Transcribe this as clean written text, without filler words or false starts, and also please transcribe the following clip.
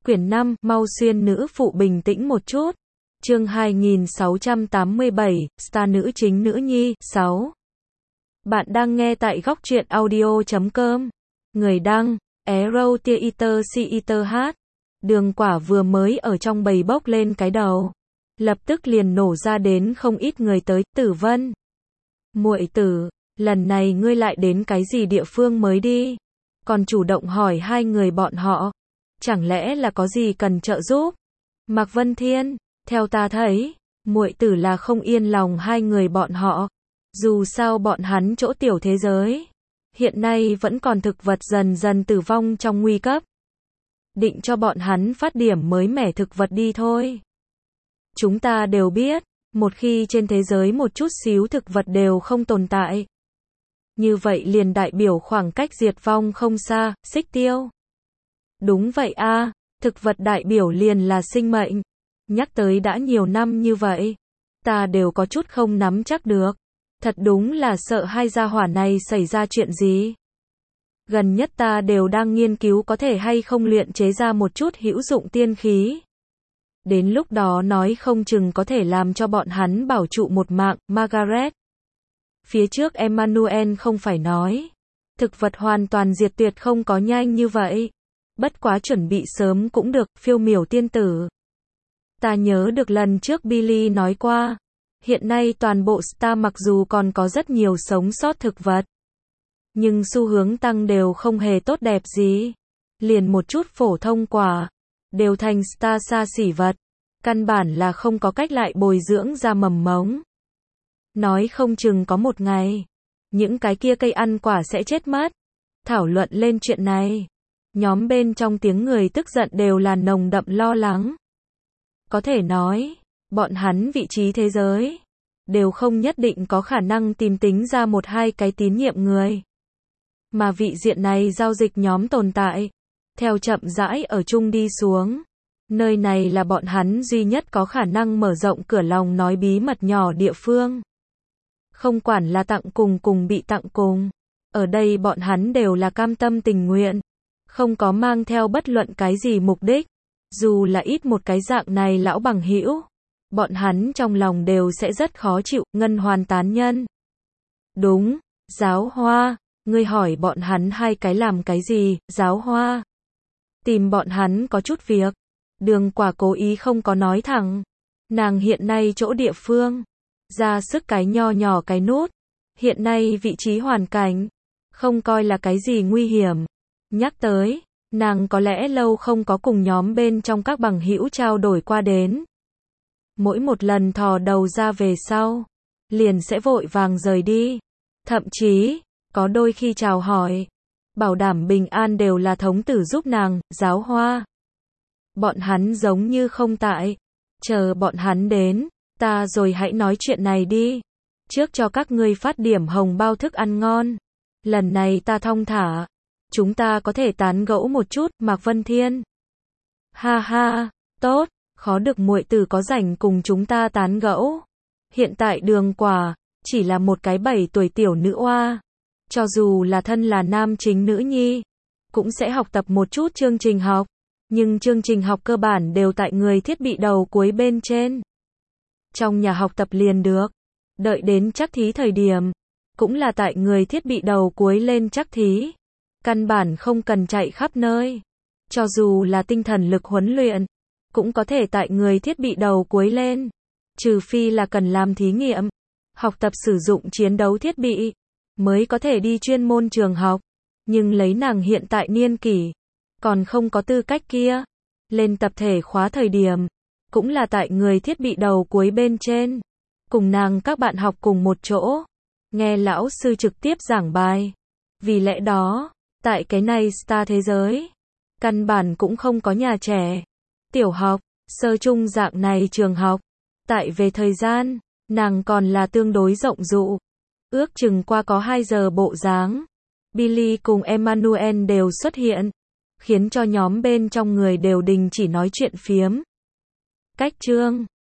Quyển 5, mau xuyên nữ phụ bình tĩnh một chút. Chương 2687, Star nữ chính nữ nhi, 6. Bạn đang nghe tại góc truyện audio.com. Người đăng, Arrow Theater CETH. Đường Quả vừa mới ở trong bầy bốc lên cái đầu. Lập tức liền nổ ra đến không ít người tới, Tử Vân. Muội tử, lần này ngươi lại đến cái gì địa phương mới đi? Còn chủ động hỏi hai người bọn họ. Chẳng lẽ là có gì cần trợ giúp? Mạc Vân Thiên, theo ta thấy, muội tử là không yên lòng hai người bọn họ. Dù sao bọn hắn chỗ tiểu thế giới, hiện nay vẫn còn thực vật dần dần tử vong trong nguy cấp. Định cho bọn hắn phát điểm mới mẻ thực vật đi thôi. Chúng ta đều biết, một khi trên thế giới một chút xíu thực vật đều không tồn tại, như vậy liền đại biểu khoảng cách diệt vong không xa, Xích Tiêu. Đúng vậy a, thực vật đại biểu liền là sinh mệnh. Nhắc tới đã nhiều năm như vậy, ta đều có chút không nắm chắc được. Thật đúng là sợ hai gia hỏa này xảy ra chuyện gì. Gần nhất ta đều đang nghiên cứu có thể hay không luyện chế ra một chút hữu dụng tiên khí. Đến lúc đó nói không chừng có thể làm cho bọn hắn bảo trụ một mạng, Margaret. Phía trước Emmanuel không phải nói, thực vật hoàn toàn diệt tuyệt không có nhanh như vậy. Bất quá chuẩn bị sớm cũng được, Phiêu Miểu tiên tử. Ta nhớ được lần trước Billy nói qua, hiện nay toàn bộ Star mặc dù còn có rất nhiều sống sót thực vật, nhưng xu hướng tăng đều không hề tốt đẹp gì. Liền một chút phổ thông quả, đều thành Star xa xỉ vật. Căn bản là không có cách lại bồi dưỡng ra mầm mống. Nói không chừng có một ngày, những cái kia cây ăn quả sẽ chết mất. Thảo luận lên chuyện này, nhóm bên trong tiếng người tức giận đều là nồng đậm lo lắng. Có thể nói, bọn hắn vị trí thế giới, đều không nhất định có khả năng tìm tính ra một hai cái tín nhiệm người. Mà vị diện này giao dịch nhóm tồn tại, theo chậm rãi ở chung đi xuống. Nơi này là bọn hắn duy nhất có khả năng mở rộng cửa lòng nói bí mật nhỏ địa phương. Không quản là tặng cùng bị tặng cùng. Ở đây bọn hắn đều là cam tâm tình nguyện. Không có mang theo bất luận cái gì mục đích. Dù là ít một cái dạng này lão bằng hữu, bọn hắn trong lòng đều sẽ rất khó chịu, Ngân Hoàn tán nhân. Đúng, Giáo Hoa, ngươi hỏi bọn hắn hai cái làm cái gì, Giáo Hoa? Tìm bọn hắn có chút việc. Đường Quả cố ý không có nói thẳng. Nàng hiện nay chỗ địa phương, ra sức cái nho nhỏ cái nút. Hiện nay vị trí hoàn cảnh, không coi là cái gì nguy hiểm. Nhắc tới, nàng có lẽ lâu không có cùng nhóm bên trong các bằng hữu trao đổi qua đến. Mỗi một lần thò đầu ra về sau, liền sẽ vội vàng rời đi. Thậm chí, có đôi khi chào hỏi, bảo đảm bình an đều là thống tử giúp nàng, Giáo Hoa. Bọn hắn giống như không tại. Chờ bọn hắn đến, ta rồi hãy nói chuyện này đi. Trước cho các ngươi phát điểm hồng bao thức ăn ngon. Lần này ta thong thả. Chúng ta có thể tán gẫu một chút, Mạc Vân Thiên. Ha ha, tốt, khó được muội tử có rảnh cùng chúng ta tán gẫu. Hiện tại Đường Quả, chỉ là một cái 7 tuổi tiểu nữ oa. Cho dù là thân là nam chính nữ nhi, cũng sẽ học tập một chút chương trình học. Nhưng chương trình học cơ bản đều tại người thiết bị đầu cuối bên trên. Trong nhà học tập liền được. Đợi đến trắc thí thời điểm, cũng là tại người thiết bị đầu cuối lên trắc thí. Căn bản không cần chạy khắp nơi. Cho dù là tinh thần lực huấn luyện, cũng có thể tại người thiết bị đầu cuối lên. Trừ phi là cần làm thí nghiệm, học tập sử dụng chiến đấu thiết bị, mới có thể đi chuyên môn trường học. Nhưng lấy nàng hiện tại niên kỷ, còn không có tư cách kia. Lên tập thể khóa thời điểm, cũng là tại người thiết bị đầu cuối bên trên. Cùng nàng các bạn học cùng một chỗ, nghe lão sư trực tiếp giảng bài. Vì lẽ đó, tại cái này Star thế giới, căn bản cũng không có nhà trẻ, tiểu học, sơ trung dạng này trường học. Tại về thời gian, nàng còn là tương đối rộng rụ. Ước chừng qua có 2 giờ bộ dáng, Billy cùng Emmanuel đều xuất hiện, khiến cho nhóm bên trong người đều đình chỉ nói chuyện phiếm. Cách chương